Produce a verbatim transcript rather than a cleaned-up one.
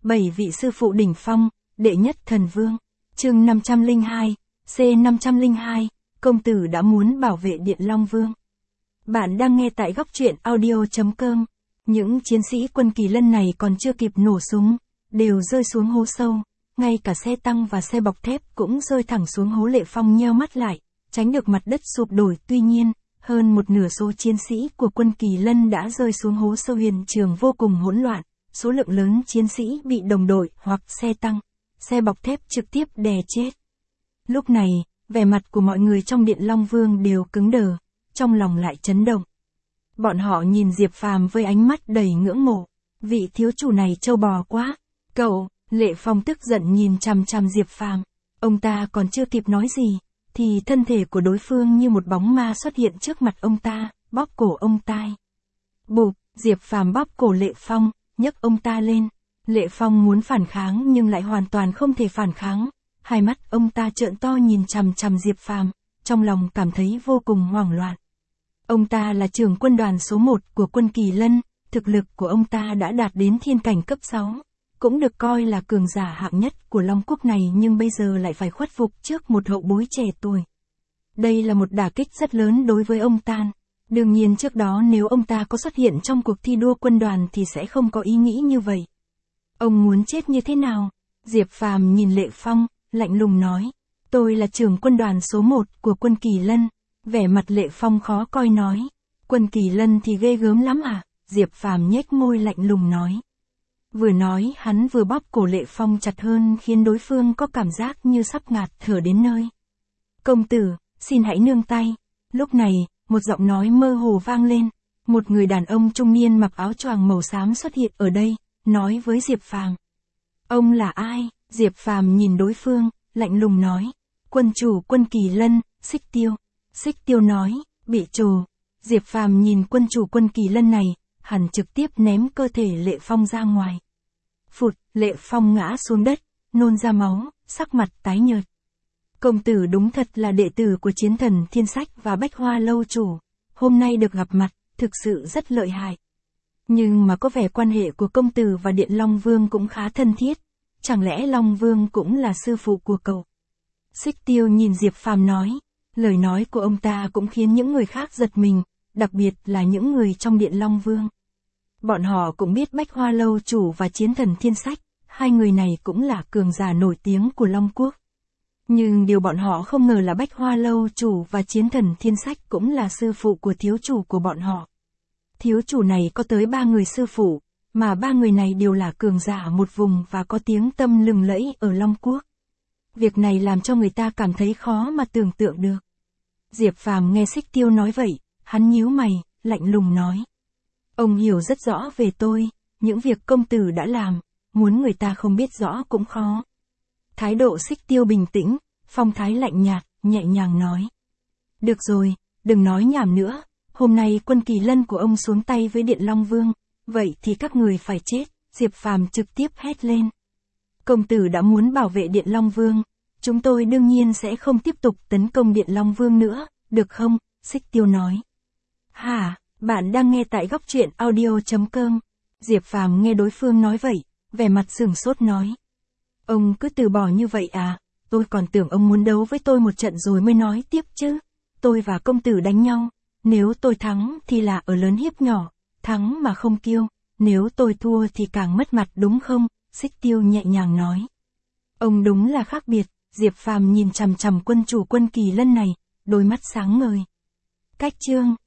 Bảy vị sư phụ đỉnh phong, đệ nhất thần vương. Chương năm trăm lẻ hai, C năm trăm lẻ hai, công tử đã muốn bảo vệ Điện Long Vương. Bạn đang nghe tại góc truyện audio.com. Những chiến sĩ quân Kỳ Lân này còn chưa kịp nổ súng, đều rơi xuống hố sâu. Ngay cả xe tăng và xe bọc thép cũng rơi thẳng xuống hố. Lệ Phong nheo mắt lại, tránh được mặt đất sụp đổ. Tuy nhiên, hơn một nửa số chiến sĩ của quân Kỳ Lân đã rơi xuống hố sâu. Hiện trường vô cùng hỗn loạn, số lượng lớn chiến sĩ bị đồng đội hoặc xe tăng, xe bọc thép trực tiếp đè chết. Lúc này, vẻ mặt của mọi người trong Điện Long Vương đều cứng đờ, trong lòng lại chấn động. Bọn họ nhìn Diệp Phàm với ánh mắt đầy ngưỡng mộ. Vị thiếu chủ này trâu bò quá. Cậu, Lệ Phong tức giận nhìn chằm chằm Diệp Phàm. Ông ta còn chưa kịp nói gì, thì thân thể của đối phương như một bóng ma xuất hiện trước mặt ông ta, bóp cổ ông ta. Bụp, Diệp Phàm bóp cổ Lệ Phong, nhấc ông ta lên. Lệ Phong muốn phản kháng nhưng lại hoàn toàn không thể phản kháng. Hai mắt ông ta trợn to nhìn chằm chằm Diệp Phàm, trong lòng cảm thấy vô cùng hoảng loạn. Ông ta là trưởng quân đoàn số một của quân Kỳ Lân, thực lực của ông ta đã đạt đến thiên cảnh cấp sáu, cũng được coi là cường giả hạng nhất của Long Quốc này, nhưng bây giờ lại phải khuất phục trước một hậu bối trẻ tuổi. Đây là một đả kích rất lớn đối với ông ta. Đương nhiên trước đó nếu ông ta có xuất hiện trong cuộc thi đua quân đoàn thì sẽ không có ý nghĩ như vậy. Ông muốn chết như thế nào? Diệp Phàm nhìn Lệ Phong, lạnh lùng nói. Tôi là trưởng quân đoàn số một của quân Kỳ Lân. Vẻ mặt Lệ Phong khó coi nói. Quân Kỳ Lân thì ghê gớm lắm à? Diệp Phàm nhếch môi lạnh lùng nói. Vừa nói hắn vừa bóp cổ Lệ Phong chặt hơn, khiến đối phương có cảm giác như sắp ngạt thở đến nơi. Công tử, xin hãy nương tay. Lúc này, một giọng nói mơ hồ vang lên. Một người đàn ông trung niên mặc áo choàng màu xám xuất hiện ở đây, nói với Diệp Phàm. Ông là ai? Diệp Phàm nhìn đối phương, lạnh lùng nói. Quân chủ quân Kỳ Lân, Xích Tiêu. Xích Tiêu nói, bị trồ. Diệp Phàm nhìn quân chủ quân Kỳ Lân này, hẳn trực tiếp ném cơ thể Lệ Phong ra ngoài. Phụt, Lệ Phong ngã xuống đất, nôn ra máu, sắc mặt tái nhợt. Công tử đúng thật là đệ tử của Chiến Thần Thiên Sách và Bách Hoa lâu chủ. Hôm nay được gặp mặt, thực sự rất lợi hại. Nhưng mà có vẻ quan hệ của công tử và Điện Long Vương cũng khá thân thiết. Chẳng lẽ Long Vương cũng là sư phụ của cậu? Xích Tiêu nhìn Diệp Phàm nói. Lời nói của ông ta cũng khiến những người khác giật mình, đặc biệt là những người trong Điện Long Vương. Bọn họ cũng biết Bách Hoa lâu chủ và Chiến Thần Thiên Sách, hai người này cũng là cường giả nổi tiếng của Long Quốc. Nhưng điều bọn họ không ngờ là Bách Hoa lâu chủ và Chiến Thần Thiên Sách cũng là sư phụ của thiếu chủ của bọn họ. Thiếu chủ này có tới ba người sư phụ, mà ba người này đều là cường giả một vùng và có tiếng tăm lừng lẫy ở Long Quốc. Việc này làm cho người ta cảm thấy khó mà tưởng tượng được. Diệp Phàm nghe Xích Tiêu nói vậy, hắn nhíu mày, lạnh lùng nói. Ông hiểu rất rõ về tôi, những việc công tử đã làm, muốn người ta không biết rõ cũng khó. Thái độ Xích Tiêu bình tĩnh, phong thái lạnh nhạt, nhẹ nhàng nói. Được rồi, đừng nói nhảm nữa, hôm nay quân Kỳ Lân của ông xuống tay với Điện Long Vương, vậy thì các người phải chết. Diệp Phàm trực tiếp hét lên. Công tử đã muốn bảo vệ Điện Long Vương, chúng tôi đương nhiên sẽ không tiếp tục tấn công Điện Long Vương nữa, được không? Xích Tiêu nói. Hả, bạn đang nghe tại góc truyện audio.com. Diệp Phàm nghe đối phương nói vậy, vẻ mặt sửng sốt nói. Ông cứ từ bỏ như vậy à? Tôi còn tưởng ông muốn đấu với tôi một trận rồi mới nói tiếp chứ. Tôi và công tử đánh nhau, nếu tôi thắng thì là ở lớn hiếp nhỏ, thắng mà không kiêu, nếu tôi thua thì càng mất mặt đúng không? Xích Tiêu nhẹ nhàng nói. Ông đúng là khác biệt. Diệp Phàm nhìn chằm chằm quân chủ quân Kỳ Lân này, đôi mắt sáng ngời. Cách chương